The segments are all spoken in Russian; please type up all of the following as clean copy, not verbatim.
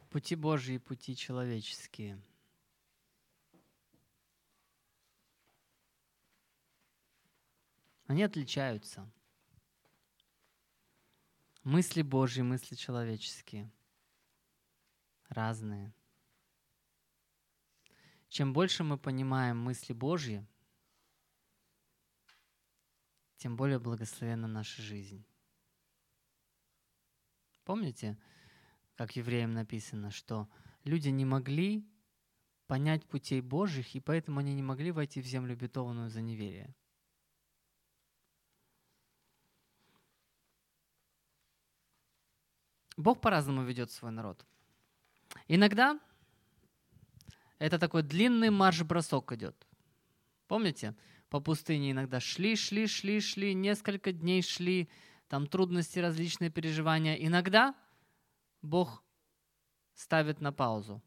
Пути Божьи и пути человеческие. Они отличаются. Мысли Божьи, мысли человеческие. Разные. Чем больше мы понимаем мысли Божьи, тем более благословенна наша жизнь. Помните, как евреям написано, что люди не могли понять путей Божьих, и поэтому они не могли войти в землю обетованную за неверие. Бог по-разному ведет свой народ. Иногда это такой длинный марш-бросок идет. Помните, по пустыне иногда шли, несколько дней шли, там трудности, различные переживания. Иногда Бог ставит на паузу.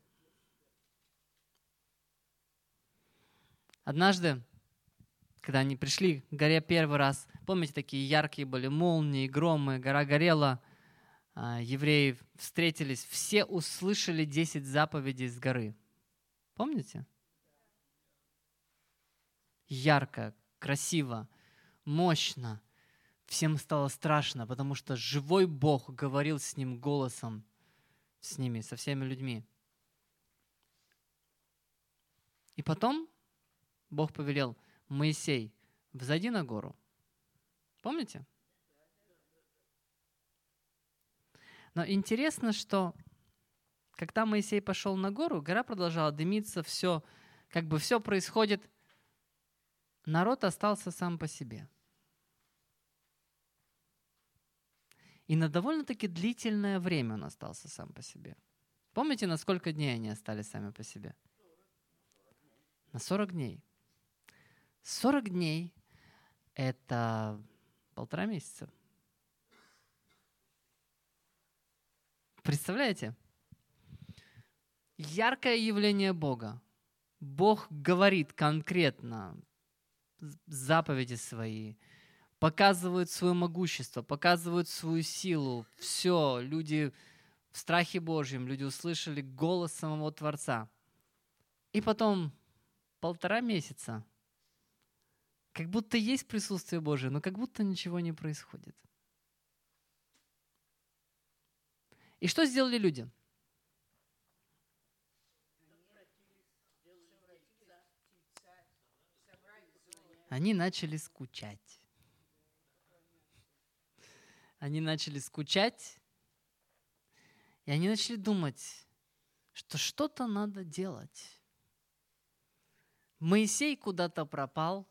Однажды, когда они пришли к горе первый раз, помните, такие яркие были молнии, громы, гора горела, евреи встретились, все услышали 10 заповедей с горы. Помните? Ярко, красиво, мощно. Всем стало страшно, потому что живой Бог говорил с ним голосом, с ними, со всеми людьми. И потом Бог повелел: Моисей, взойди на гору. Помните? Но интересно, что когда Моисей пошел на гору, гора продолжала дымиться, все происходит. Народ остался сам по себе. И на довольно-таки длительное время он остался сам по себе. Помните, на сколько дней они остались сами по себе? На 40 дней. 40 дней — это 1,5 месяца. Представляете? Яркое явление Бога. Бог говорит конкретно заповеди свои, показывает свое могущество, показывает свою силу. Все, люди в страхе Божьем, люди услышали голос самого Творца. И потом 1,5 месяца, как будто есть присутствие Божие, но как будто ничего не происходит. И что сделали люди? Они начали скучать. Они начали скучать, и они начали думать, что что-то надо делать. Моисей куда-то пропал,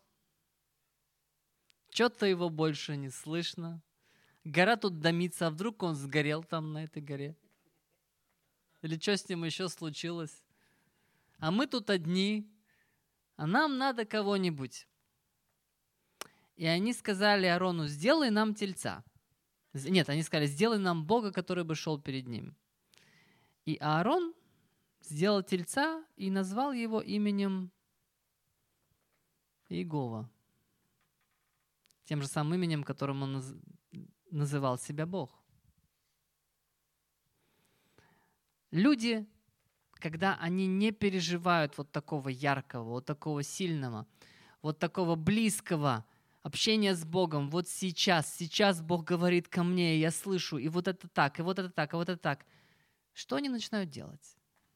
что-то его больше не слышно. Гора тут дымится, а вдруг он сгорел там на этой горе? Или что с ним еще случилось? А мы тут одни, а нам надо кого-нибудь. И они сказали Аарону: сделай нам тельца. Нет, они сказали: сделай нам Бога, который бы шел перед ним. И Аарон сделал тельца и назвал его именем Иегова. Тем же самым именем, которым он называл себя Бог. Люди, когда они не переживают вот такого яркого, вот такого сильного, вот такого близкого общения с Богом, вот сейчас Бог говорит ко мне, и я слышу, и вот это так, и вот это так, и вот это так. Что они начинают делать?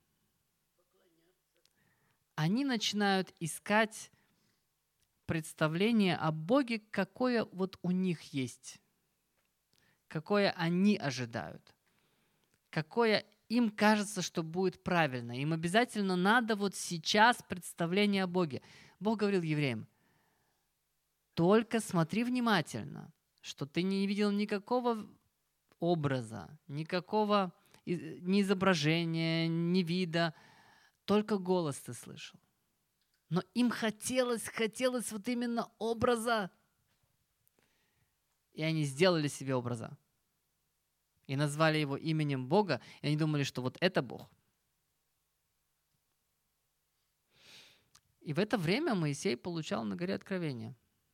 Они начинают искать представление о Боге, какое вот у них есть, какое они ожидают, какое им кажется, что будет правильно. Им обязательно надо вот сейчас представление о Боге. Бог говорил евреям: только смотри внимательно, что ты не видел никакого образа, никакого ни изображения, ни вида, только голос ты слышал. Но им хотелось вот именно образа. И они сделали себе образа. И назвали его именем Бога, и они думали, что вот это Бог. И в это время Моисей получал на горе откровения.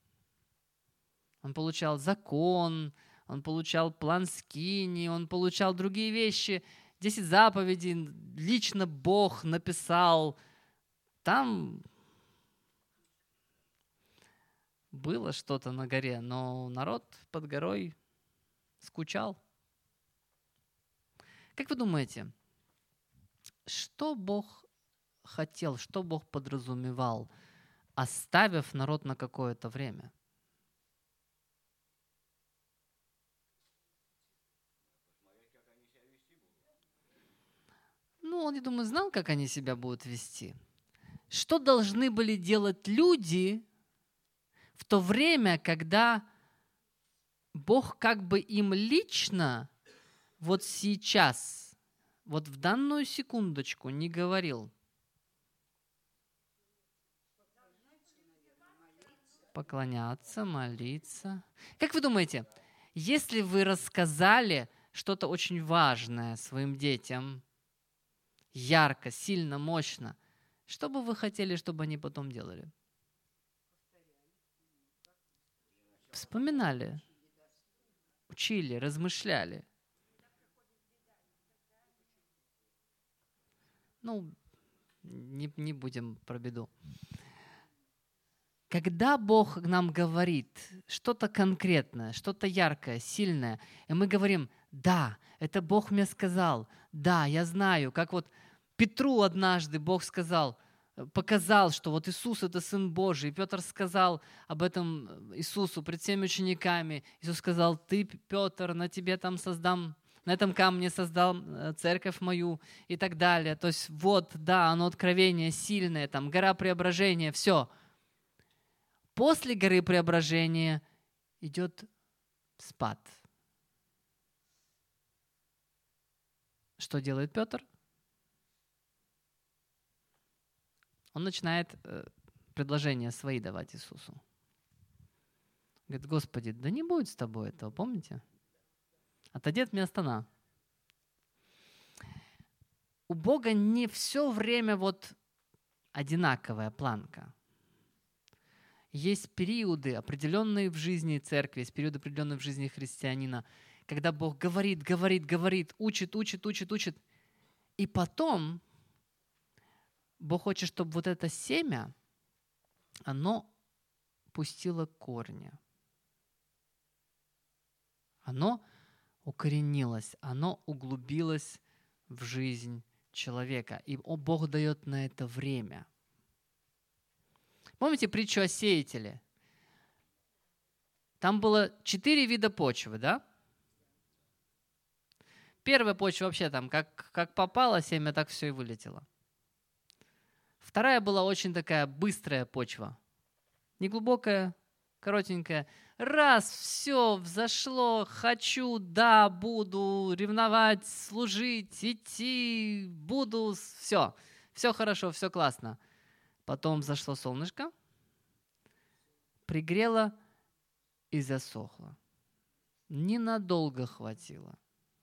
Он получал закон, он получал план скинии, он получал другие вещи. 10 заповедей лично Бог написал. Там было что-то на горе, но народ под горой скучал. Как вы думаете, что Бог хотел, что Бог подразумевал, оставив народ на какое-то время? Ну, он, я думаю, знал, как они себя будут вести. Что должны были делать люди в то время, когда Бог как бы им лично вот сейчас, вот в данную секундочку не говорил? Поклоняться, молиться. Как вы думаете, если вы рассказали что-то очень важное своим детям, ярко, сильно, мощно, что бы вы хотели, чтобы они потом делали? Вспоминали, учили, размышляли. Ну, не будем про беду. Когда Бог нам говорит что-то конкретное, что-то яркое, сильное, и мы говорим, да, это Бог мне сказал, да, я знаю, как вот Петру однажды Бог сказал, показал, что вот Иисус – это Сын Божий. И Петр сказал об этом Иисусу пред всеми учениками. Иисус сказал, ты, Петр, на тебе там создам, на этом камне создал церковь мою и так далее. То есть вот, да, оно откровение сильное, там гора преображения, все. После горы преображения идет спад. Что делает Петр? Он начинает предложения свои давать Иисусу. Говорит, Господи, да не будет с тобой этого, помните? Отойди от меня, сатана. У Бога не все время вот одинаковая планка. Есть периоды, определенные в жизни церкви, есть периоды, определенные в жизни христианина, когда Бог говорит, учит. И потом Бог хочет, чтобы вот это семя, оно пустило корни. Оно укоренилось, оно углубилось в жизнь человека. И Бог дает на это время. Помните притчу о сеятеле? Там было 4 вида почвы, да? Первая почва вообще там, как попало семя, так все и вылетело. Вторая была очень такая быстрая почва. Неглубокая, коротенькая. Раз, все, взошло, хочу, да, буду ревновать, служить, идти, буду, все. Все хорошо, все классно. Потом зашло солнышко, пригрело и засохло. Ненадолго хватило.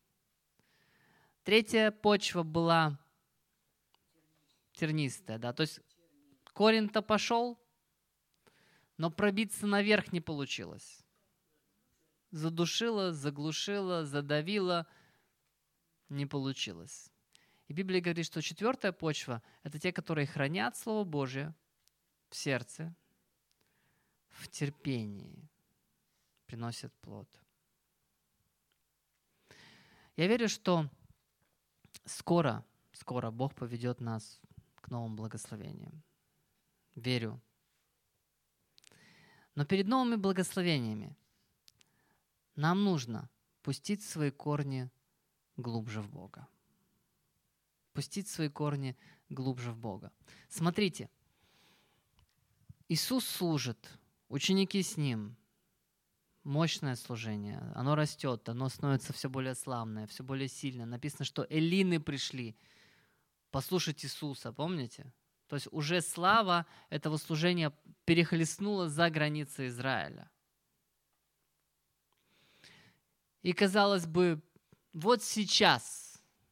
Третья почва была тернистая, да, то есть корень-то пошел, но пробиться наверх не получилось. Задушило, заглушило, задавило, не получилось. И Библия говорит, что 4-я почва – это те, которые хранят Слово Божие в сердце, в терпении, приносят плод. Я верю, что скоро Бог поведет нас к новым благословениям. Верю. Но перед новыми благословениями нам нужно пустить свои корни глубже в Бога. Пустить свои корни глубже в Бога. Смотрите, Иисус служит, ученики с Ним. Мощное служение, оно растет, оно становится все более славное, все более сильное. Написано, что эллины пришли послушать Иисуса, помните? То есть уже слава этого служения перехлестнула за границы Израиля. И казалось бы, вот сейчас.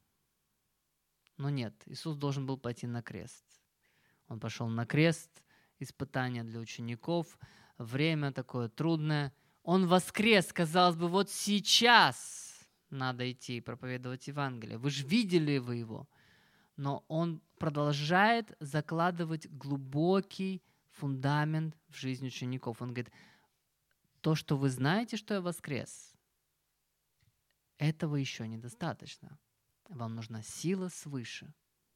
Но нет, Иисус должен был пойти на крест. Он пошел на крест, испытание для учеников, время такое трудное. Он воскрес, казалось бы, вот сейчас. надо идти и проповедовать Евангелие. Вы же видели вы его. Но он продолжает закладывать глубокий фундамент в жизнь учеников. Он говорит, то, что вы знаете, что я воскрес, этого еще недостаточно. Вам нужна сила свыше.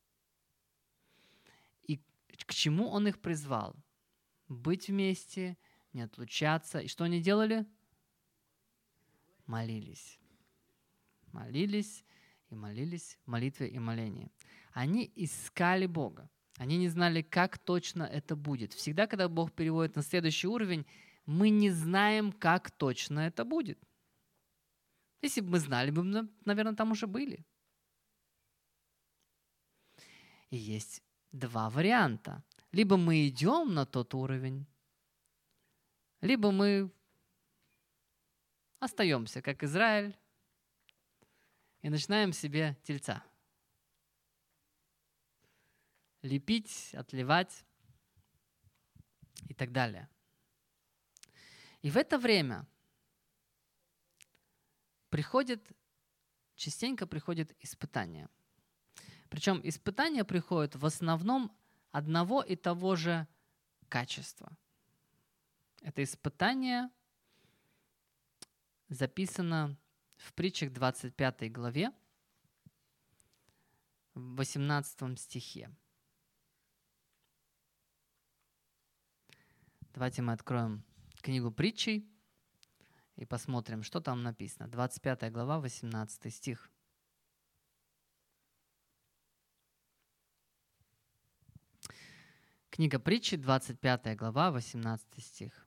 И к чему он их призвал? Быть вместе, не отлучаться. И что они делали? Молились. Молились и молились в молитве и молении. Они искали Бога. Они не знали, как точно это будет. Всегда, когда Бог переводит на следующий уровень, мы не знаем, как точно это будет. Если бы мы знали, мы бы, наверное, там уже были. И есть два варианта. Либо мы идем на тот уровень, либо мы остаемся, как Израиль, и начинаем себе тельца лепить, отливать и так далее. И в это время частенько приходит испытание. Причем испытания приходят в основном одного и того же качества. Это испытание записано в притчах 25 главе, в 18 стихе. Давайте мы откроем книгу притчей и посмотрим, что там написано. 25 глава, 18 стих. Книга притчи, 25 глава, 18 стих.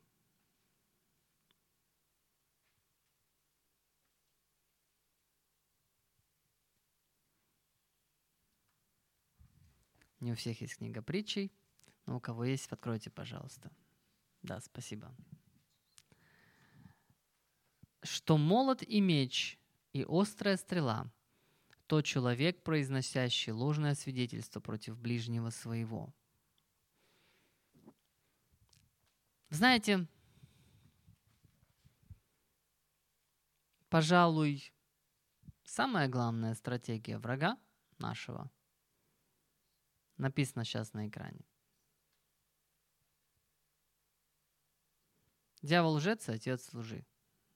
Не у всех есть книга притчей, но у кого есть, откройте, пожалуйста. Да, спасибо. «Что молот и меч, и острая стрела, то человек, произносящий ложное свидетельство против ближнего своего». Знаете, пожалуй, самая главная стратегия врага нашего написана сейчас на экране. Дьявол лжец, отец лжи.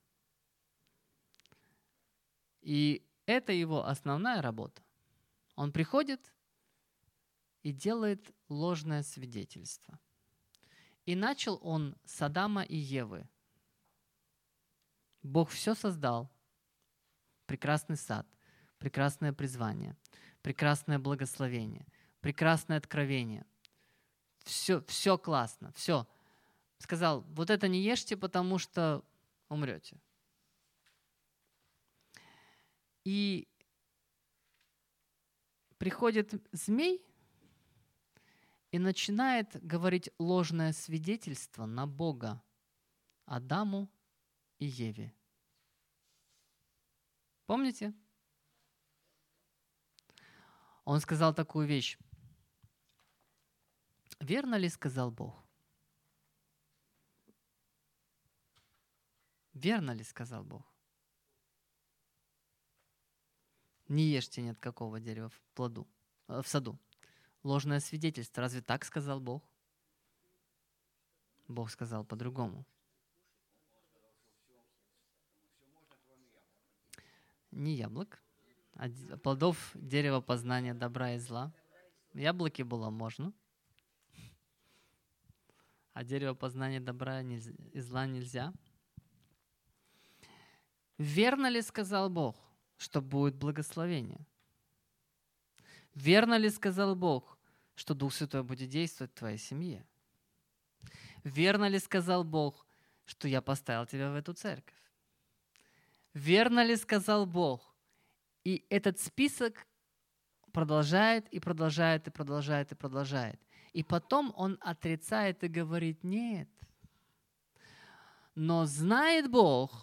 И это его основная работа. Он приходит и делает ложное свидетельство. И начал он с Адама и Евы. Бог все создал. Прекрасный сад, прекрасное призвание, прекрасное благословение, прекрасное откровение. Все классно, все. Сказал, вот это не ешьте, потому что умрете. И приходит змей и начинает говорить ложное свидетельство на Бога Адаму и Еве. Помните? Он сказал такую вещь. Верно ли сказал Бог? Верно ли сказал Бог? Не ешьте ни от какого дерева в саду. Ложное свидетельство. Разве так сказал Бог? Бог сказал по-другому. Не яблок, а плодов дерева познания добра и зла. Яблоки было можно, а дерево познания добра и зла нельзя. Верно ли сказал Бог, что будет благословение? Верно ли сказал Бог, что Дух Святой будет действовать в твоей семье? Верно ли сказал Бог, что я поставил тебя в эту церковь? Верно ли сказал Бог? И этот список продолжает и продолжает и продолжает и продолжает. И потом он отрицает и говорит: нет. Но знает Бог.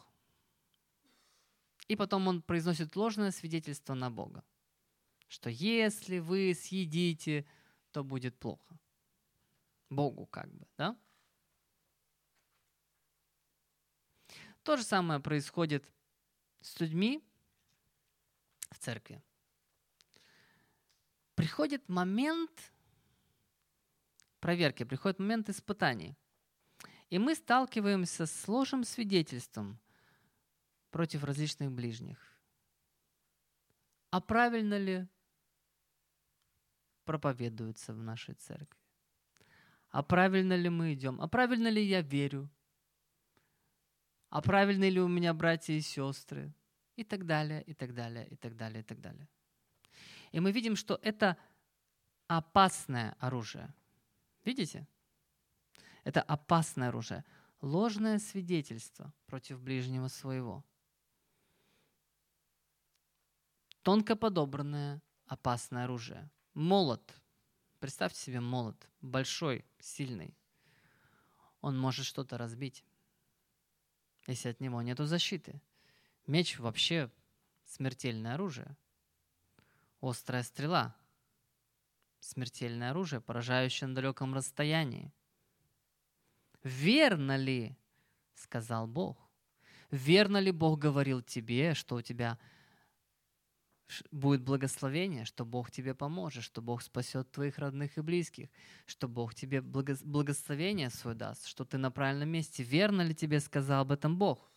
И потом он произносит ложное свидетельство на Бога, что если вы съедите, то будет плохо. Богу как бы, да? То же самое происходит с людьми, в церкви. Приходит момент проверки, приходит момент испытаний. И мы сталкиваемся с сложным свидетельством против различных ближних. А правильно ли проповедуется в нашей церкви? А правильно ли мы идем? А правильно ли я верю? А правильны ли у меня братья и сестры? И так далее, и так далее, и так далее, и так далее. И мы видим, что это опасное оружие. Видите? Это опасное оружие. Ложное свидетельство против ближнего своего. Тонко подобранное опасное оружие. Молот. Представьте себе молот. Большой, сильный. Он может что-то разбить, если от него нет защиты. Меч вообще смертельное оружие. Острая стрела. Смертельное оружие, поражающее на далеком расстоянии. Верно ли, сказал Бог? Верно ли Бог говорил тебе, что у тебя будет благословение, что Бог тебе поможет, что Бог спасет твоих родных и близких, что Бог тебе благословение свое даст, что ты на правильном месте? Верно ли тебе сказал об этом Бог?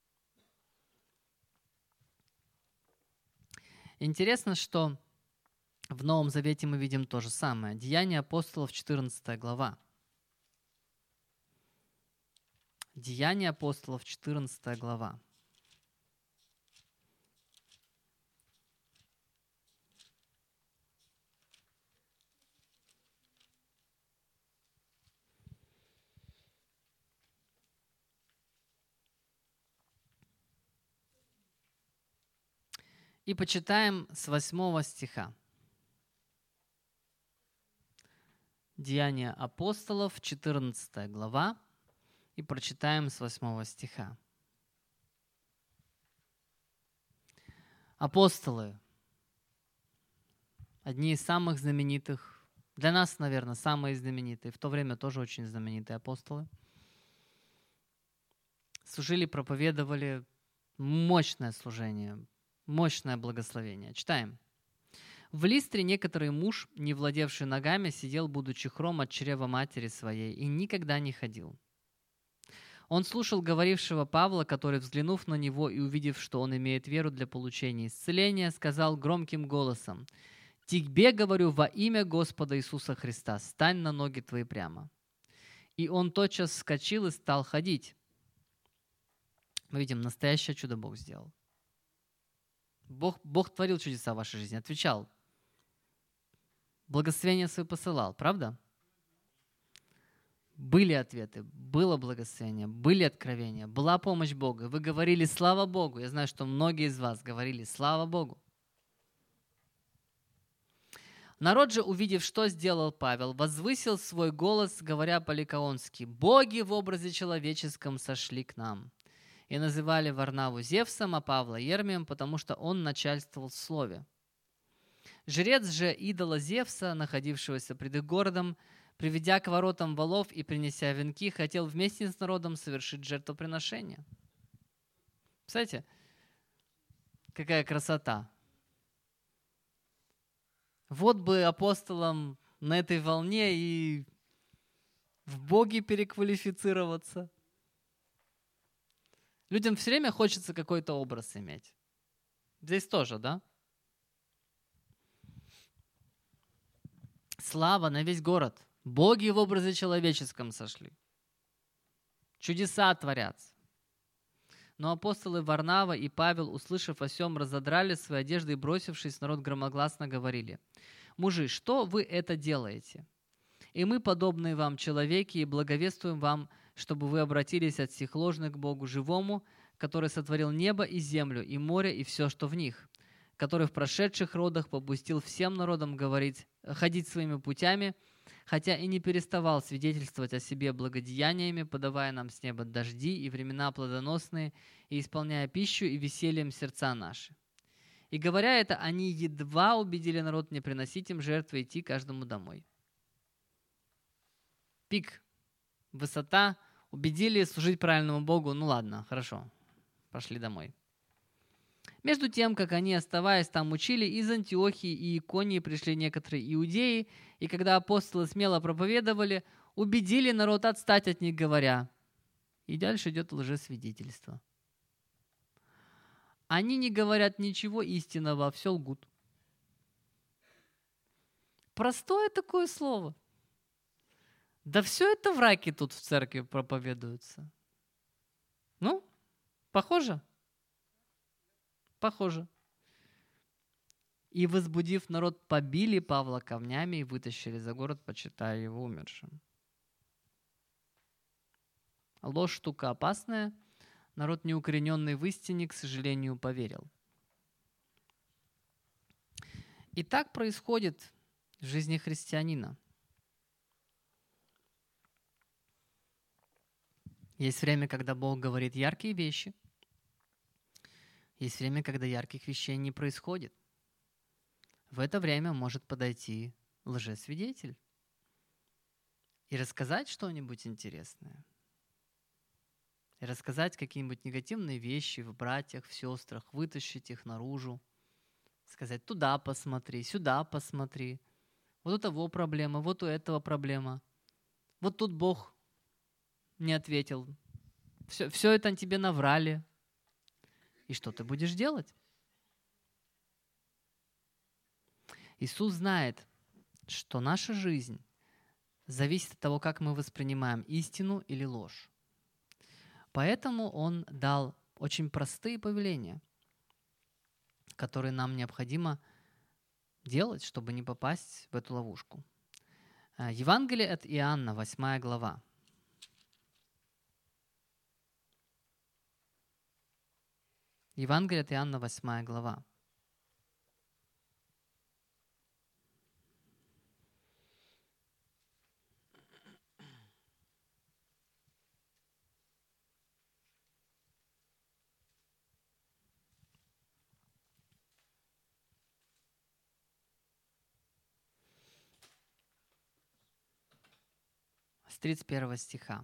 Интересно, что в Новом Завете мы видим то же самое. Деяния апостолов, 14 глава. Деяния апостолов, 14 глава. И почитаем с 8 стиха. Деяния апостолов, 14 глава. И прочитаем с 8 стиха. Апостолы, одни из самых знаменитых, для нас, наверное, самые знаменитые, в то время тоже очень знаменитые апостолы, служили, проповедовали, мощное служение, мощное благословение. Читаем. В Листре некоторый муж, не владевший ногами, сидел, будучи хром от чрева матери своей, и никогда не ходил. Он слушал говорившего Павла, который, взглянув на него и увидев, что он имеет веру для получения исцеления, сказал громким голосом: «Тебе говорю во имя Господа Иисуса Христа, стань на ноги твои прямо». И он тотчас вскочил и стал ходить. Мы видим, настоящее чудо Бог сделал. Бог творил чудеса в вашей жизни, отвечал. Благословение свое посылал, правда? Были ответы, было благословение, были откровения, была помощь Бога. Вы говорили «Слава Богу». Я знаю, что многие из вас говорили «Слава Богу». Народ же, увидев, что сделал Павел, возвысил свой голос, говоря по-ликаонски: «Боги в образе человеческом сошли к нам». И называли Варнаву Зевсом, а Павла Ермием, потому что он начальствовал в слове. Жрец же идола Зевса, находившегося пред их городом, приведя к воротам волов и принеся венки, хотел вместе с народом совершить жертвоприношение. Представляете, какая красота. Вот бы апостолам на этой волне и в Боге переквалифицироваться. Людям все время хочется какой-то образ иметь. Здесь тоже, да? Слава на весь город. Боги в образе человеческом сошли. Чудеса творятся. Но апостолы Варнава и Павел, услышав о сем, разодрали свои одежды и, бросившись в народ, громогласно говорили: «Мужи, что вы это делаете? И мы, подобные вам человеки, и благовествуем вам, чтобы вы обратились от сих ложных к Богу живому, который сотворил небо и землю, и море, и все, что в них, который в прошедших родах попустил всем народам ходить своими путями, хотя и не переставал свидетельствовать о себе благодеяниями, подавая нам с неба дожди и времена плодоносные, и исполняя пищу и весельем сердца наши. И говоря это, они едва убедили народ не приносить им жертвы и идти каждому домой». Пик, высота, убедили служить правильному Богу. Ну ладно, хорошо, пошли домой. Между тем, как они, оставаясь там, учили, из Антиохии и Иконии пришли некоторые иудеи, и когда апостолы смело проповедовали, убедили народ отстать от них, говоря, и дальше идет лжесвидетельство. Они не говорят ничего истинного, а все лгут. Простое такое слово. Да все это враки тут в церкви проповедуются. Ну, похоже? Похоже. И, возбудив народ, побили Павла камнями и вытащили за город, почитая его умершим. Ложь штука опасная. Народ, неукорененный в истине, к сожалению, поверил. И так происходит в жизни христианина. Есть время, когда Бог говорит яркие вещи. Есть время, когда ярких вещей не происходит. В это время может подойти лжесвидетель и рассказать что-нибудь интересное. И рассказать какие-нибудь негативные вещи в братьях, в сестрах, вытащить их наружу. Сказать, туда посмотри, сюда посмотри. Вот у того проблема, вот у этого проблема. Вот тут Бог не ответил. Все это тебе наврали. И что ты будешь делать? Иисус знает, что наша жизнь зависит от того, как мы воспринимаем истину или ложь. Поэтому Он дал очень простые повеления, которые нам необходимо делать, чтобы не попасть в эту ловушку. Евангелие от Иоанна, 8 глава. Евангелие от Иоанна, 8 глава. С 31 стиха.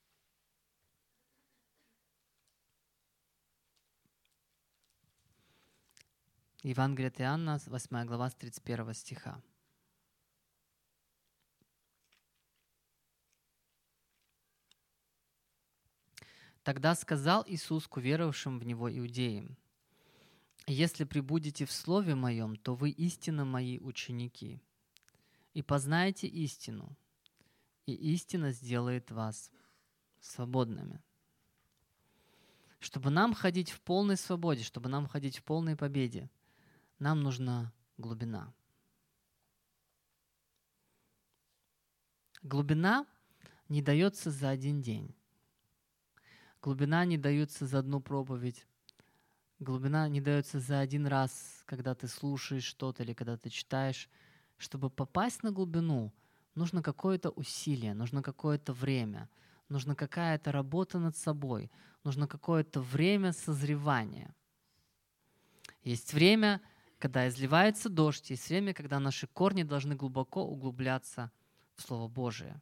Евангелие от Иоанна, 8 глава, с 31 стиха. «Тогда сказал Иисус к уверовавшим в Него иудеям, «Если пребудете в Слове Моем, то вы истинно Мои ученики, и познаете истину, и истина сделает вас свободными». Чтобы нам ходить в полной свободе, чтобы нам ходить в полной победе, нам нужна глубина. Глубина не дается за один день. Глубина не дается за одну проповедь. Глубина не дается за один раз, когда ты слушаешь что-то или когда ты читаешь. Чтобы попасть на глубину, нужно какое-то усилие, нужно какое-то время, нужна какая-то работа над собой, нужно какое-то время созревания. Есть время, когда изливается дождь, есть время, когда наши корни должны глубоко углубляться в Слово Божие.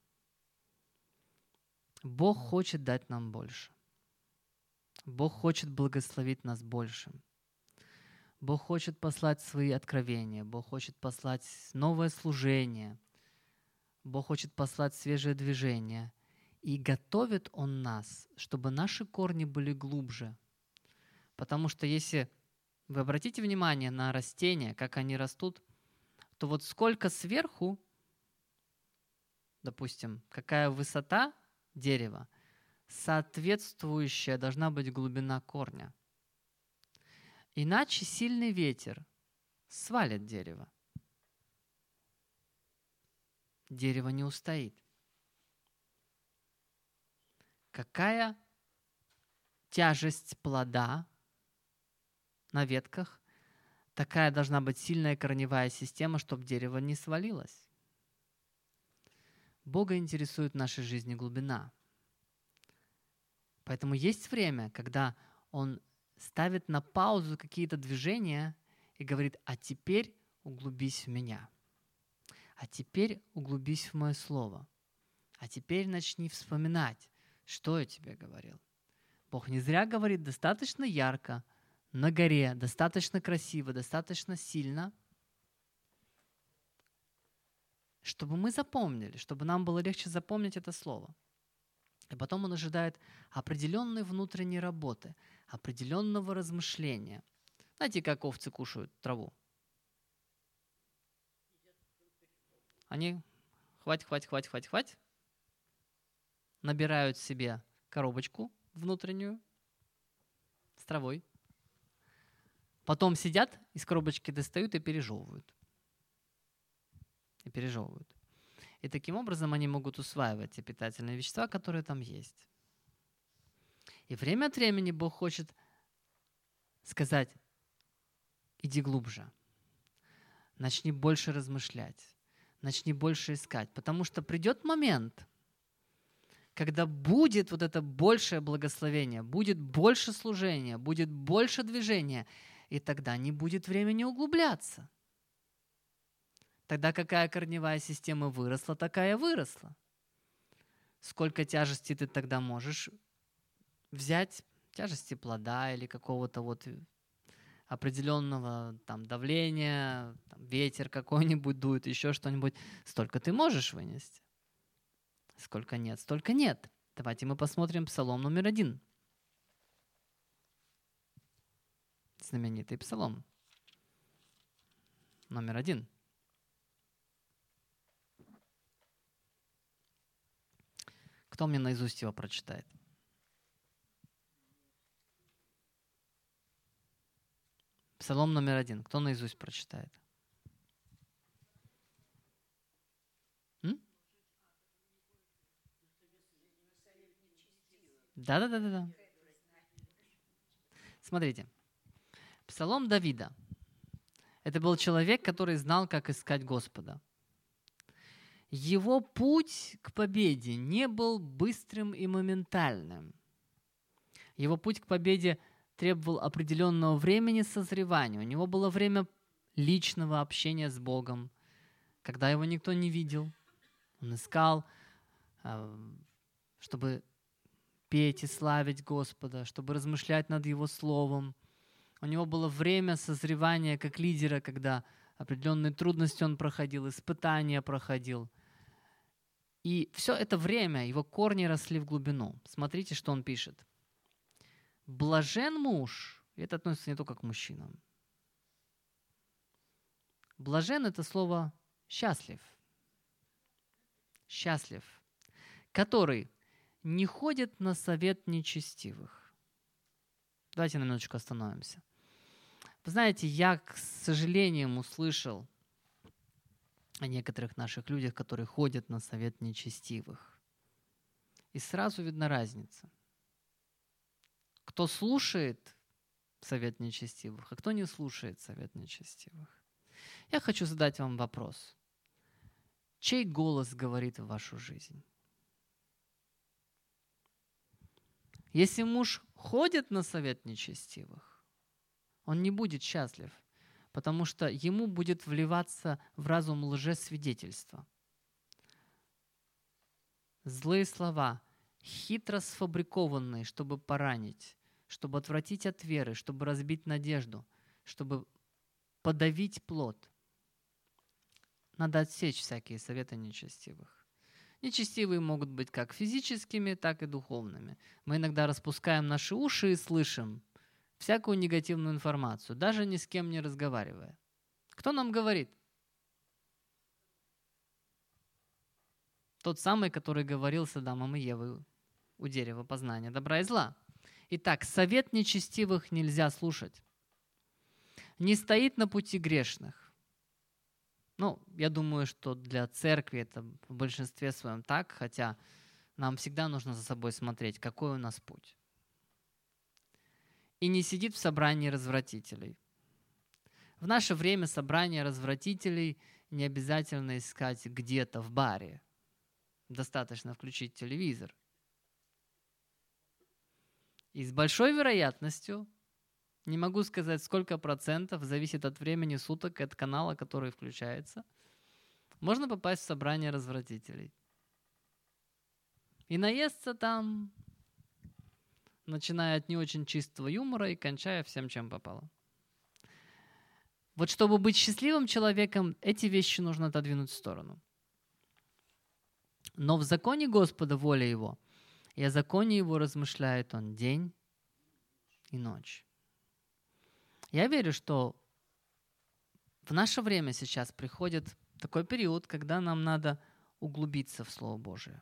Бог хочет дать нам больше. Бог хочет благословить нас больше. Бог хочет послать свои откровения. Бог хочет послать новое служение. Бог хочет послать свежее движение. И готовит Он нас, чтобы наши корни были глубже. Потому что если вы обратите внимание на растения, как они растут, то вот сколько сверху, допустим, какая высота дерева, соответствующая должна быть глубина корня. Иначе сильный ветер свалит дерево. Дерево не устоит. Какая тяжесть плода на ветках, такая должна быть сильная корневая система, чтобы дерево не свалилось. Бога интересует в нашей жизни глубина. Поэтому есть время, когда Он ставит на паузу какие-то движения и говорит, а теперь углубись в меня. А теперь углубись в мое слово. А теперь начни вспоминать, что я тебе говорил. Бог не зря говорит достаточно ярко, на горе, достаточно красиво, достаточно сильно, чтобы мы запомнили, чтобы нам было легче запомнить это слово. И потом он ожидает определенной внутренней работы, определенного размышления. Знаете, как овцы кушают траву? Они хвать, набирают себе коробочку внутреннюю с травой. Потом сидят, из коробочки достают и пережевывают. И таким образом они могут усваивать те питательные вещества, которые там есть. И время от времени Бог хочет сказать: иди глубже, начни больше размышлять, начни больше искать. Потому что придет момент, когда будет вот это большее благословение, будет больше служения, будет больше движения, и тогда не будет времени углубляться. Тогда какая корневая система выросла, такая выросла. Сколько тяжести ты тогда можешь взять, тяжести плода или какого-то вот определенного там давления, там, ветер какой-нибудь дует, еще что-нибудь, столько ты можешь вынести. Сколько нет, столько нет. Давайте мы посмотрим Псалом номер 1. Знаменитый Псалом номер 1. Кто мне наизусть его прочитает? Псалом номер 1. Кто наизусть прочитает? Да. Смотрите. Псалом Давида. Это был человек, который знал, как искать Господа. Его путь к победе не был быстрым и моментальным. Его путь к победе требовал определенного времени созревания. У него было время личного общения с Богом, когда его никто не видел. Он искал, чтобы петь и славить Господа, чтобы размышлять над Его Словом. У него было время созревания как лидера, когда определенные трудности он проходил, испытания проходил. И все это время его корни росли в глубину. Смотрите, что он пишет. «Блажен муж», и это относится не только к мужчинам. Блажен — это слово «счастлив». Счастлив, который не ходит на совет нечестивых. Давайте на минуточку остановимся. Вы знаете, я, к сожалению, услышал о некоторых наших людях, которые ходят на совет нечестивых. И сразу видна разница. Кто слушает совет нечестивых, а кто не слушает совет нечестивых. Я хочу задать вам вопрос. Чей голос говорит в вашу жизнь? Если муж ходит на совет нечестивых, он не будет счастлив, потому что ему будет вливаться в разум лжесвидетельства. Злые слова, хитро сфабрикованные, чтобы поранить, чтобы отвратить от веры, чтобы разбить надежду, чтобы подавить плод. Надо отсечь всякие советы нечестивых. Нечестивые могут быть как физическими, так и духовными. Мы иногда распускаем наши уши и слышим всякую негативную информацию, даже ни с кем не разговаривая. Кто нам говорит? Тот самый, который говорил с Адамом и Евой у дерева познания добра и зла. Итак, совет нечестивых нельзя слушать. Не стоит на пути грешных. Я думаю, что для церкви это в большинстве своем так, хотя нам всегда нужно за собой смотреть, какой у нас путь. И не сидит в собрании развратителей. В наше время собрание развратителей не обязательно искать где-то в баре. Достаточно включить телевизор. И с большой вероятностью, не могу сказать, сколько процентов, зависит от времени суток и от канала, который включается, можно попасть в собрание развратителей. И наесться там начиная от не очень чистого юмора и кончая всем, чем попало. Вот чтобы быть счастливым человеком, эти вещи нужно отодвинуть в сторону. Но в законе Господа воля Его, и о законе Его размышляет Он день и ночь. Я верю, что в наше время сейчас приходит такой период, когда нам надо углубиться в Слово Божие.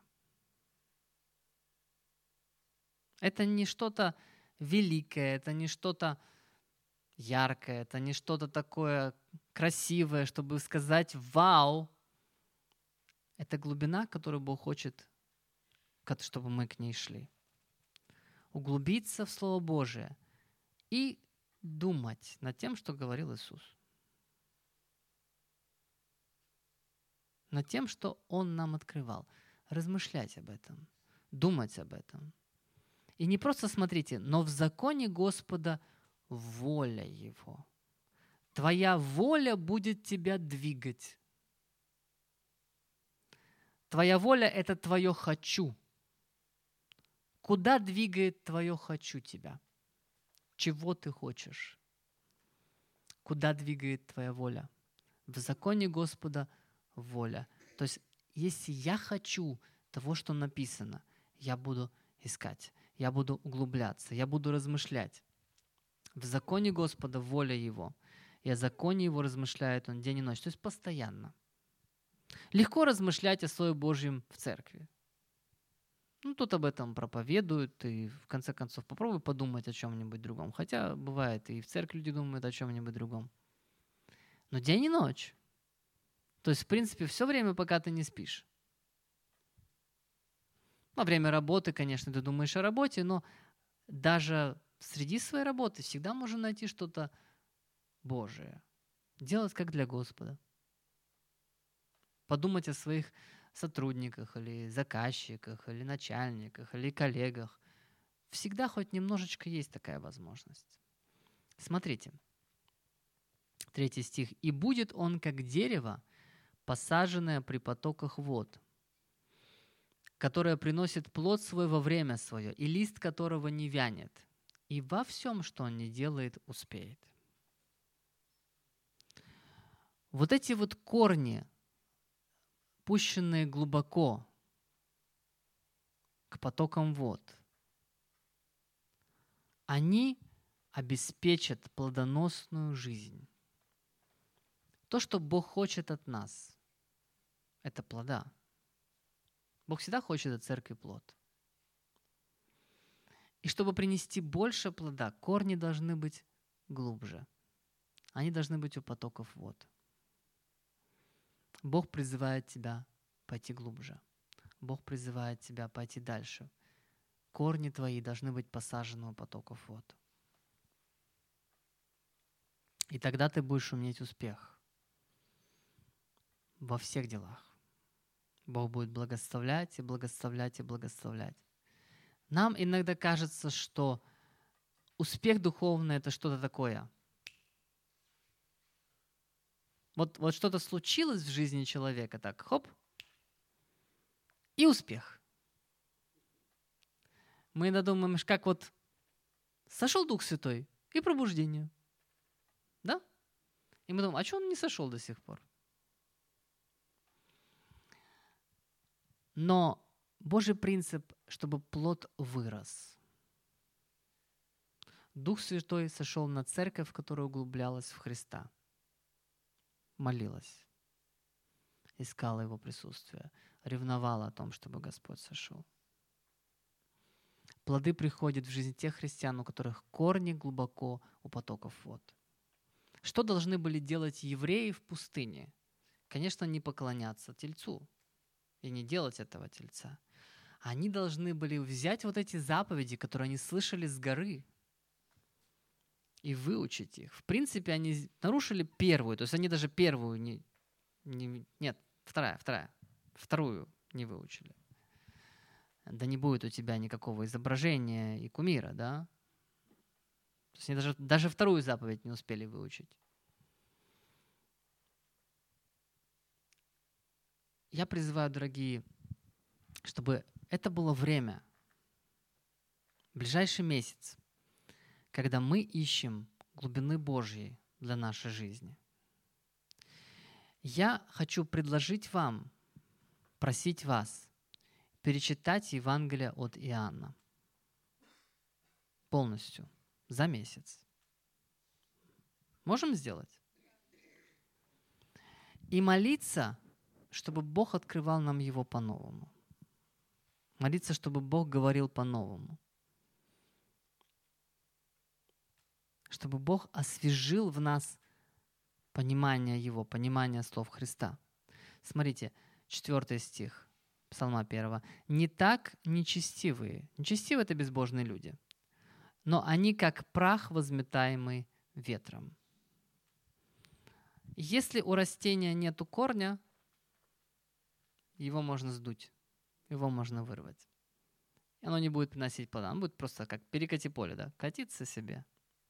Это не что-то великое, это не что-то яркое, это не что-то такое красивое, чтобы сказать «Вау!». Это глубина, которую Бог хочет, чтобы мы к ней шли. Углубиться в Слово Божие и думать над тем, что говорил Иисус. Над тем, что Он нам открывал. Размышлять об этом, думать об этом. И не просто смотрите, но в законе Господа воля Его. Твоя воля будет тебя двигать. Твоя воля – это твое «хочу». Куда двигает твое «хочу» тебя? Чего ты хочешь? Куда двигает твоя воля? В законе Господа воля. То есть, если я хочу того, что написано, я буду искать, я буду углубляться, я буду размышлять. В законе Господа воля Его, и о законе Его размышляет Он день и ночь, то есть постоянно. Легко размышлять о Слове Божьем в церкви. Тут об этом проповедуют, и в конце концов попробуй подумать о чем-нибудь другом. Хотя бывает, и в церкви люди думают о чем-нибудь другом. Но день и ночь. То есть, в принципе, все время, пока ты не спишь. Во время работы, конечно, ты думаешь о работе, но даже среди своей работы всегда можно найти что-то Божие. Делать как для Господа. Подумать о своих сотрудниках, или заказчиках, или начальниках, или коллегах. Всегда хоть немножечко есть такая возможность. Смотрите. 3 стих. «И будет он, как дерево, посаженное при потоках вод, которое приносит плод свой во время свое, и лист которого не вянет, и во всем, что он не делает, успеет». Вот эти вот корни, пущенные глубоко к потокам вод, они обеспечат плодоносную жизнь. То, что Бог хочет от нас, это плода. Бог всегда хочет от церкви плод. И чтобы принести больше плода, корни должны быть глубже. Они должны быть у потоков вод. Бог призывает тебя пойти глубже. Бог призывает тебя пойти дальше. Корни твои должны быть посажены у потоков вод. И тогда ты будешь иметь успех во всех делах. Бог будет благословлять и благословлять и благословлять. Нам иногда кажется, что успех духовный – это что-то такое. Вот что-то случилось в жизни человека, так, хоп, и успех. Мы иногда думаем, как вот сошел Дух Святой и пробуждение. Да? И мы думаем, а что он не сошел до сих пор? Но Божий принцип, чтобы плод вырос. Дух Святой сошел на церковь, которая углублялась в Христа. Молилась. Искала Его присутствие. Ревновала о том, чтобы Господь сошел. Плоды приходят в жизнь тех христиан, у которых корни глубоко у потоков вод. Что должны были делать евреи в пустыне? Конечно, не поклоняться тельцу и не делать этого тельца. Они должны были взять вот эти заповеди, которые они слышали с горы, и выучить их. В принципе, они нарушили первую, то есть они даже первую вторую не выучили. Да не будет у тебя никакого изображения и кумира, да? То есть они даже вторую заповедь не успели выучить. Я призываю, дорогие, чтобы это было время ближайший месяц, когда мы ищем глубины Божьей для нашей жизни, я хочу предложить вам, просить вас перечитать Евангелие от Иоанна полностью за месяц. Можем сделать? И молиться, чтобы Бог открывал нам его по-новому. Молиться, чтобы Бог говорил по-новому. Чтобы Бог освежил в нас понимание Его, понимание слов Христа. Смотрите, 4 стих Псалма 1. «Не так нечестивые». Нечестивые — это безбожные люди. «Но они, как прах, возметаемый ветром». Если у растения нету корня, его можно сдуть, его можно вырвать. И оно не будет приносить плода, оно будет просто как перекати поле, да, катиться себе.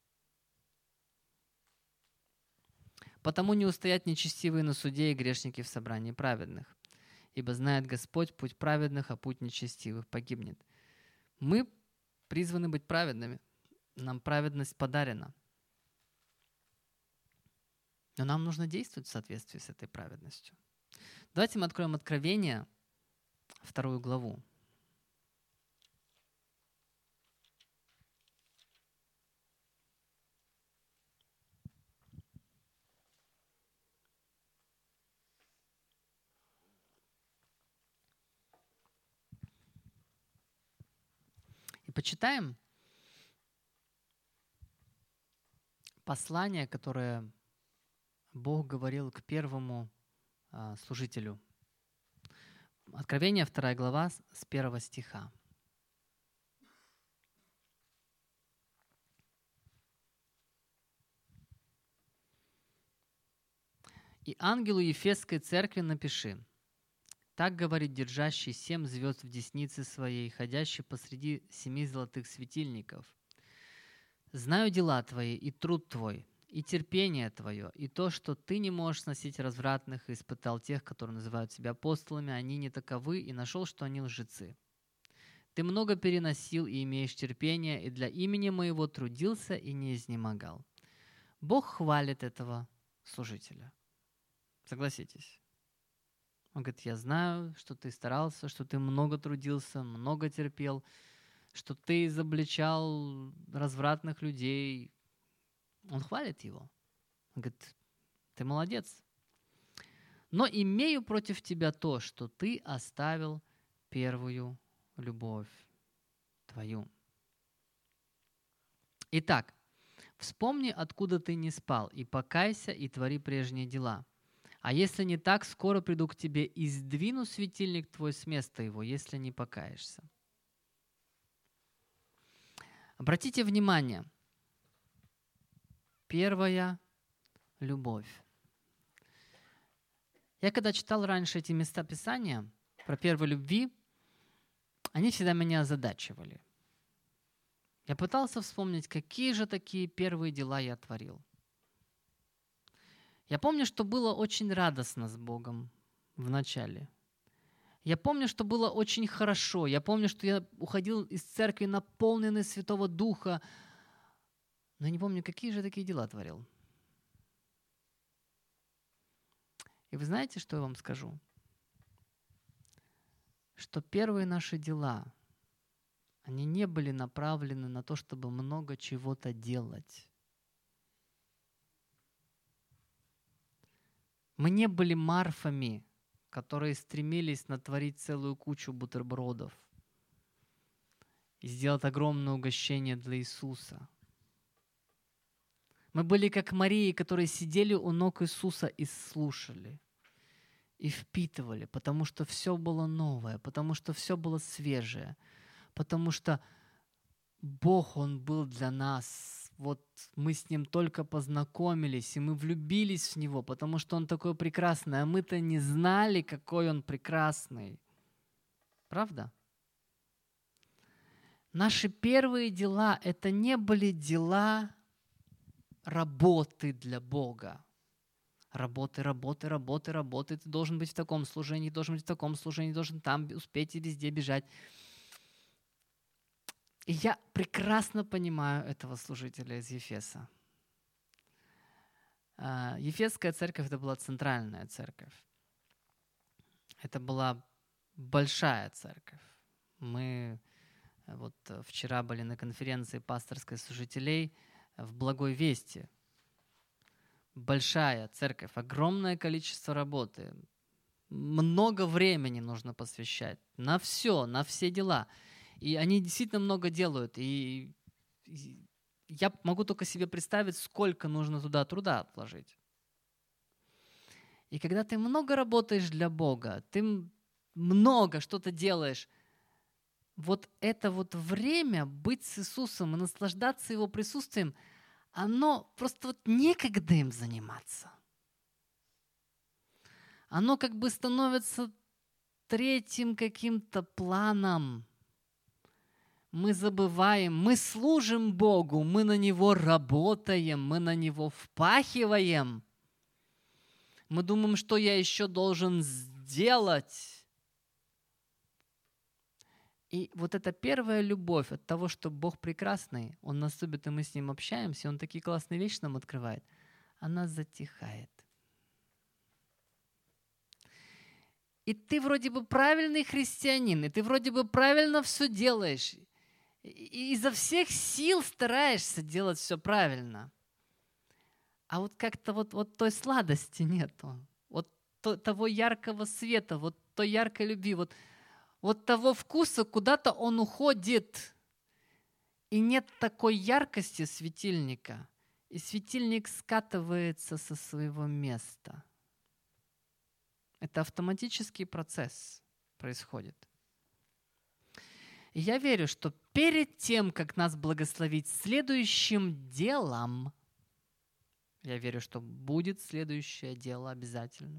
«Потому не устоят нечестивые на суде и грешники в собрании праведных. Ибо знает Господь путь праведных, а путь нечестивых погибнет». Мы призваны быть праведными. Нам праведность подарена. Но нам нужно действовать в соответствии с этой праведностью. Давайте мы откроем Откровение, 2 главу. И почитаем послание, которое Бог говорил к первому служителю. Откровение, 2 глава, с 1 стиха. «И ангелу Ефесской церкви напиши: так говорит держащий 7 звезд в деснице своей, ходящий посреди 7 золотых светильников. Знаю дела твои и труд твой, и терпение твое, и то, что ты не можешь сносить развратных, и испытал тех, которые называют себя апостолами, они не таковы, и нашел, что они лжецы. Ты много переносил и имеешь терпение, и для имени моего трудился и не изнемогал». Бог хвалит этого служителя. Согласитесь. Он говорит: я знаю, что ты старался, что ты много трудился, много терпел, что ты изобличал развратных людей. Он хвалит его. Он говорит: ты молодец. Но имею против тебя то, что ты оставил первую любовь твою. Итак, вспомни, откуда ты не спал, и покайся, и твори прежние дела. А если не так, скоро приду к тебе и сдвину светильник твой с места его, если не покаешься. Обратите внимание. Первая любовь. Я когда читал раньше эти места Писания про первой любви, они всегда меня озадачивали. Я пытался вспомнить, какие же такие первые дела я творил. Я помню, что было очень радостно с Богом в начале. Я помню, что было очень хорошо. Я помню, что я уходил из церкви наполненный Святого Духа. Но я не помню, какие же такие дела творил. И вы знаете, что я вам скажу? Что первые наши дела, они не были направлены на то, чтобы много чего-то делать. Мы не были Марфами, которые стремились натворить целую кучу бутербродов и сделать огромное угощение для Иисуса. Мы были как Марии, которые сидели у ног Иисуса и слушали, и впитывали, потому что все было новое, потому что все было свежее, потому что Бог, Он был для нас. Вот мы с Ним только познакомились, и мы влюбились в Него, потому что Он такой прекрасный, а мы-то не знали, какой Он прекрасный. Правда? Наши первые дела – это не были дела работы для Бога. Работы. Ты должен быть в таком служении, должен быть в таком служении, должен там успеть и везде бежать. И я прекрасно понимаю этого служителя из Ефеса. Ефесская церковь — это была центральная церковь. Это была большая церковь. Мы вот вчера были на конференции пасторской служителей в Благой Вести. Большая церковь, огромное количество работы. Много времени нужно посвящать на все дела. И они действительно много делают. И я могу только себе представить, сколько нужно туда труда вложить. И когда ты много работаешь для Бога, ты много что-то делаешь, вот это вот время быть с Иисусом и наслаждаться Его присутствием, оно просто вот некогда им заниматься. Оно как бы становится третьим каким-то планом. Мы забываем, мы служим Богу, мы на Него работаем, мы на Него впахиваем. Мы думаем, что я еще должен сделать. И вот эта первая любовь от того, что Бог прекрасный, Он нас любит, и мы с Ним общаемся, Он такие классные вещи нам открывает, она затихает. И ты вроде бы правильный христианин, и ты вроде бы правильно все делаешь, и изо всех сил стараешься делать все правильно. А вот как-то вот той сладости нету, вот того яркого света, вот той яркой любви, вот того вкуса, куда-то он уходит. И нет такой яркости светильника. И светильник скатывается со своего места. Это автоматический процесс происходит. И я верю, что перед тем, как нас благословить следующим делом, я верю, что будет следующее дело обязательно.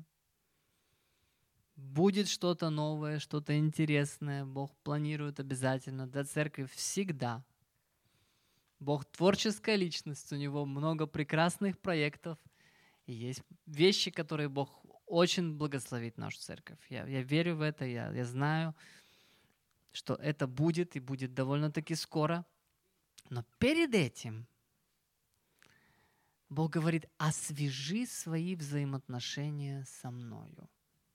Будет что-то новое, что-то интересное. Бог планирует обязательно для церкви всегда. Бог творческая личность, у Него много прекрасных проектов. И есть вещи, которые Бог очень благословит нашу церковь. Я верю в это, я знаю, что это будет и будет довольно-таки скоро. Но перед этим Бог говорит: освежи свои взаимоотношения со мною.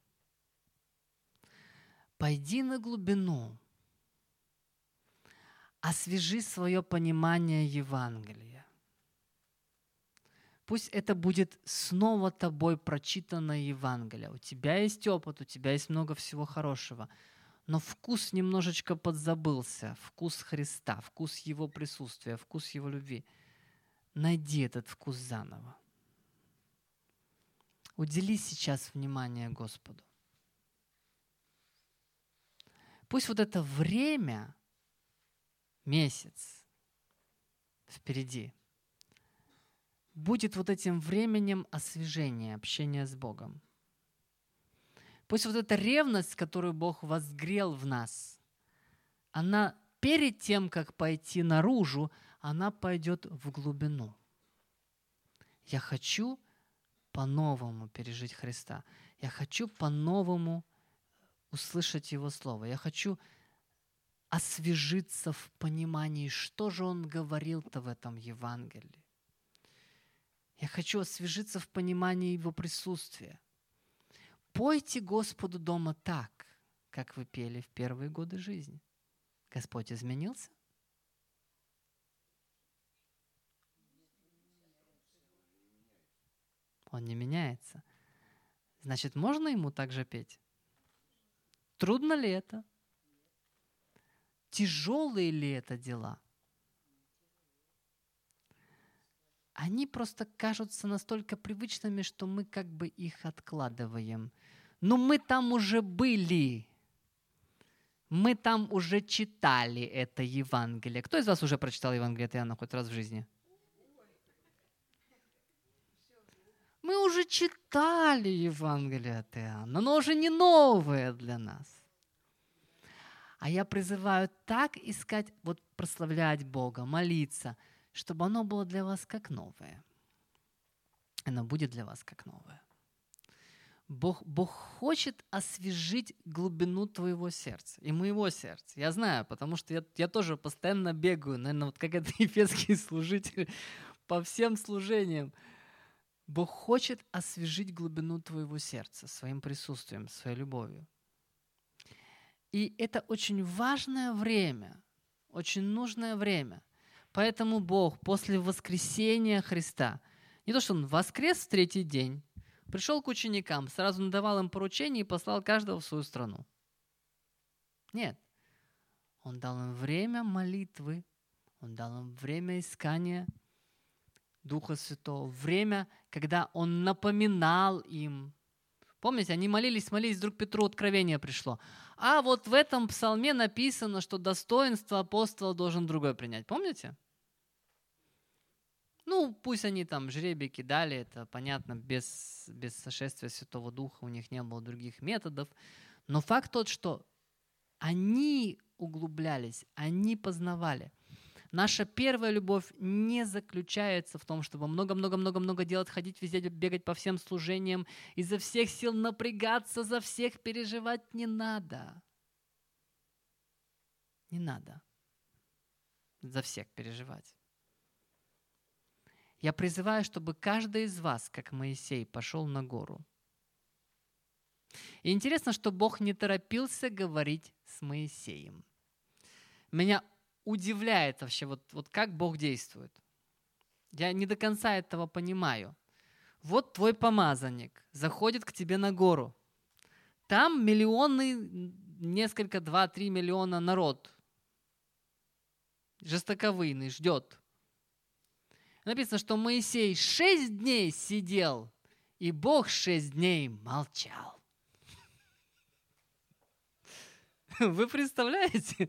Пойди на глубину, освежи свое понимание Евангелия. Пусть это будет снова тобой прочитанное Евангелие. У тебя есть опыт, у тебя есть много всего хорошего, но вкус немножечко подзабылся, вкус Христа, вкус Его присутствия, вкус Его любви. Найди этот вкус заново. Удели сейчас внимание Господу. Пусть вот это время, месяц впереди, будет вот этим временем освежения, общения с Богом. Пусть вот эта ревность, которую Бог возгрел в нас, она перед тем, как пойти наружу, она пойдет в глубину. Я хочу по-новому пережить Христа. Я хочу по-новому услышать Его Слово. Я хочу освежиться в понимании, что же Он говорил-то в этом Евангелии. Я хочу освежиться в понимании Его присутствия. Пойте Господу дома так, как вы пели в первые годы жизни. Господь изменился? Он не меняется. Значит, можно Ему так же петь? Трудно ли это? Тяжелые ли это дела? Они просто кажутся настолько привычными, что мы как бы их откладываем. Но мы там уже были. Мы там уже читали это Евангелие. Кто из вас уже прочитал Евангелие от Иоанна хоть раз в жизни? Мы уже читали Евангелие от Иоанна, но оно уже не новое для нас. А я призываю так искать, вот прославлять Бога, молиться, чтобы оно было для вас как новое. Оно будет для вас как новое. Бог хочет освежить глубину твоего сердца и моего сердца. Я знаю, потому что я тоже постоянно бегаю, наверное, вот как это ефесский служитель по всем служениям. Бог хочет освежить глубину твоего сердца своим присутствием, своей любовью. И это очень важное время, очень нужное время. Поэтому Бог после воскресения Христа, не то что Он воскрес в третий день, пришел к ученикам, сразу надавал им поручение и послал каждого в свою страну. Нет. Он дал им время молитвы, Он дал им время искания Духа Святого, время, когда Он напоминал им. Помните, они молились, вдруг Петру откровение пришло. А вот в этом псалме написано, что достоинство апостола должен другой принять. Помните? Ну, пусть они там жребий кидали, это понятно, без сошествия Святого Духа у них не было других методов. Но факт тот, что они углублялись, они познавали. Наша первая любовь не заключается в том, чтобы много-много-много-много делать, ходить везде, бегать по всем служениям, изо всех сил напрягаться, за всех переживать не надо. Не надо за всех переживать. Я призываю, чтобы каждый из вас, как Моисей, пошел на гору. И интересно, что Бог не торопился говорить с Моисеем. Меня удивляет вообще, вот как Бог действует. Я не до конца этого понимаю. Вот твой помазанник заходит к тебе на гору. Там миллионы, несколько, 2-3 миллиона народ. Жестоковыйный ждет. Написано, что Моисей 6 дней сидел, и Бог 6 дней молчал. Вы представляете?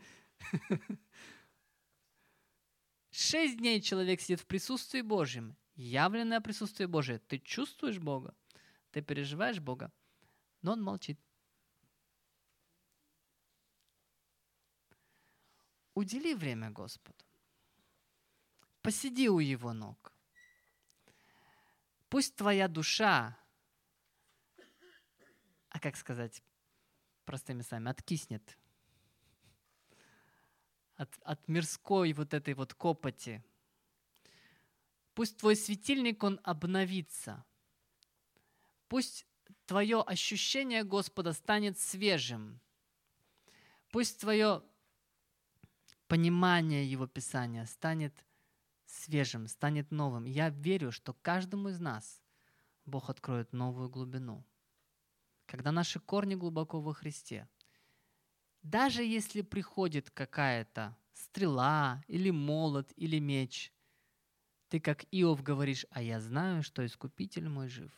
6 дней человек сидит в присутствии Божьем, явленное присутствие Божие. Ты чувствуешь Бога, ты переживаешь Бога, но Он молчит. Удели время Господу. Посиди у Его ног. Пусть твоя душа, а как сказать простыми словами, откиснет от мирской вот этой вот копоти. Пусть твой светильник, он обновится. Пусть твое ощущение Господа станет свежим. Пусть твое понимание Его Писания станет свежим, станет новым. Я верю, что каждому из нас Бог откроет новую глубину. Когда наши корни глубоко во Христе, даже если приходит какая-то стрела или молот или меч, ты как Иов говоришь: а я знаю, что Искупитель мой жив.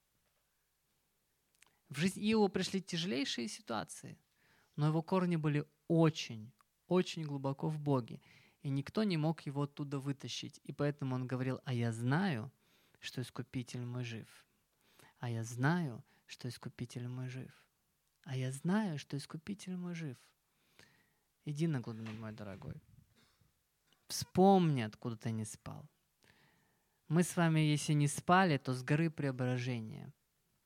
В жизнь Иова пришли тяжелейшие ситуации, но его корни были очень, очень глубоко в Боге, и никто не мог его оттуда вытащить. И поэтому он говорил: а я знаю, что Искупитель мой жив. А я знаю, что Искупитель мой жив. А я знаю, что Искупитель мой жив. Иди на глубину, мой дорогой. Вспомни, откуда ты не спал. Мы с вами, если не спали, то с горы Преображения.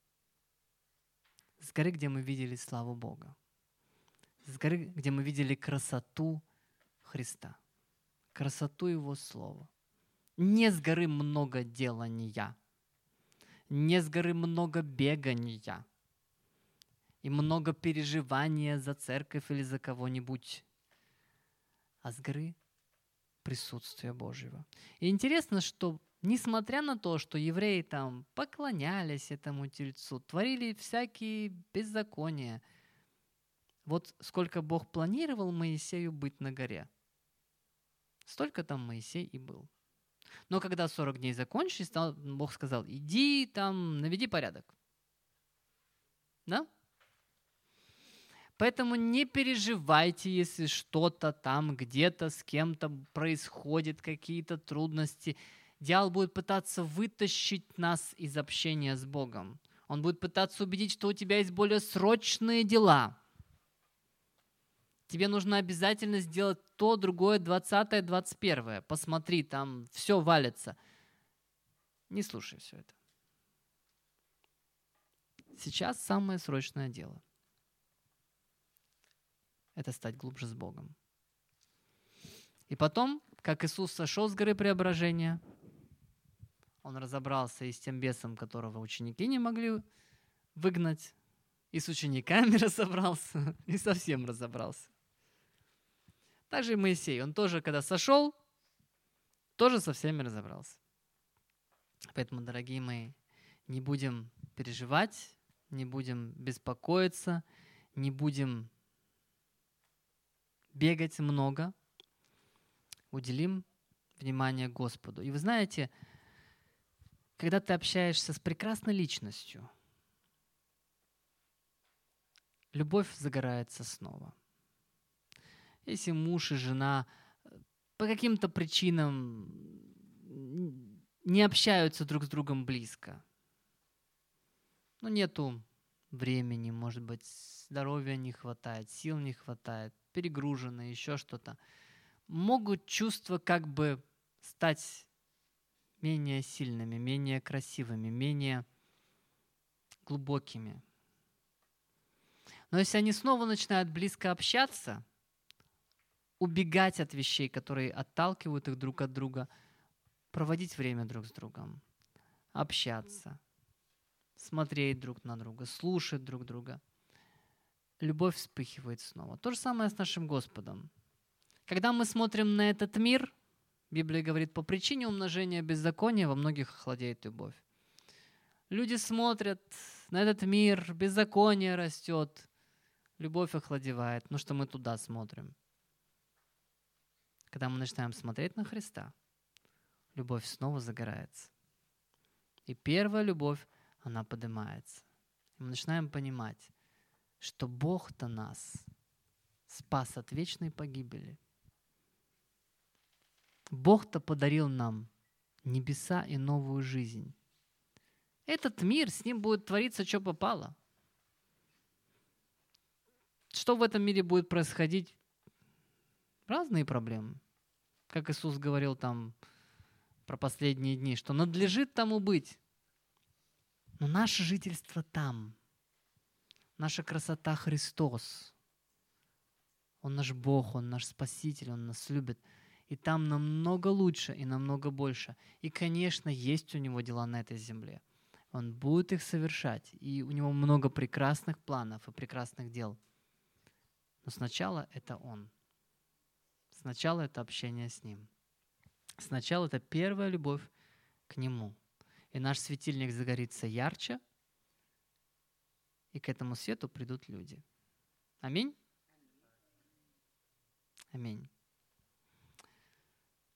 С горы, где мы видели славу Бога. С горы, где мы видели красоту Христа. Красоту Его Слова. Не с горы много делания. Не с горы много бегания. И много переживания за церковь или за кого-нибудь. А с горы присутствия Божьего. И интересно, что несмотря на то, что евреи там поклонялись этому тельцу, творили всякие беззакония, вот сколько Бог планировал Моисею быть на горе, столько там Моисей и был. Но когда 40 дней закончились, Бог сказал: иди там, наведи порядок. Да? Поэтому не переживайте, если что-то там где-то с кем-то происходит, какие-то трудности. Дьявол будет пытаться вытащить нас из общения с Богом. Он будет пытаться убедить, что у тебя есть более срочные дела. Тебе нужно обязательно сделать то, другое, 20-е, 21-е. Посмотри, там все валится. Не слушай все это. Сейчас самое срочное дело — это стать глубже с Богом. И потом, как Иисус сошел с горы Преображения, Он разобрался и с тем бесом, которого ученики не могли выгнать, и с учениками разобрался, и совсем разобрался. Также и Моисей, он тоже, когда сошел, тоже со всеми разобрался. Поэтому, дорогие мои, не будем переживать, не будем беспокоиться, не будем бегать много, уделим внимание Господу. И вы знаете, когда ты общаешься с прекрасной личностью, любовь загорается снова. Если муж и жена по каким-то причинам не общаются друг с другом близко, нету времени, может быть, здоровья не хватает, сил не хватает, перегружены, еще что-то, могут чувства как бы стать менее сильными, менее красивыми, менее глубокими. Но если они снова начинают близко общаться, убегать от вещей, которые отталкивают их друг от друга, проводить время друг с другом, общаться, смотреть друг на друга, слушать друг друга, любовь вспыхивает снова. То же самое с нашим Господом. Когда мы смотрим на этот мир, Библия говорит, по причине умножения беззакония во многих охладеет любовь. Люди смотрят на этот мир, беззаконие растет, любовь охладевает, потому что мы туда смотрим. Когда мы начинаем смотреть на Христа, любовь снова загорается. И первая любовь, она поднимается. И мы начинаем понимать, что Бог-то нас спас от вечной погибели. Бог-то подарил нам небеса и новую жизнь. Этот мир, с ним будет твориться, что попало. Что в этом мире будет происходить? Разные проблемы. Как Иисус говорил там про последние дни, что надлежит тому быть. Но наше жительство там. Наша красота Христос. Он наш Бог, Он наш Спаситель, Он нас любит. И там намного лучше и намного больше. И, конечно, есть у Него дела на этой земле. Он будет их совершать. И у Него много прекрасных планов и прекрасных дел. Но сначала это Он. Сначала это общение с Ним. Сначала это первая любовь к Нему. И наш светильник загорится ярче, и к этому свету придут люди. Аминь? Аминь.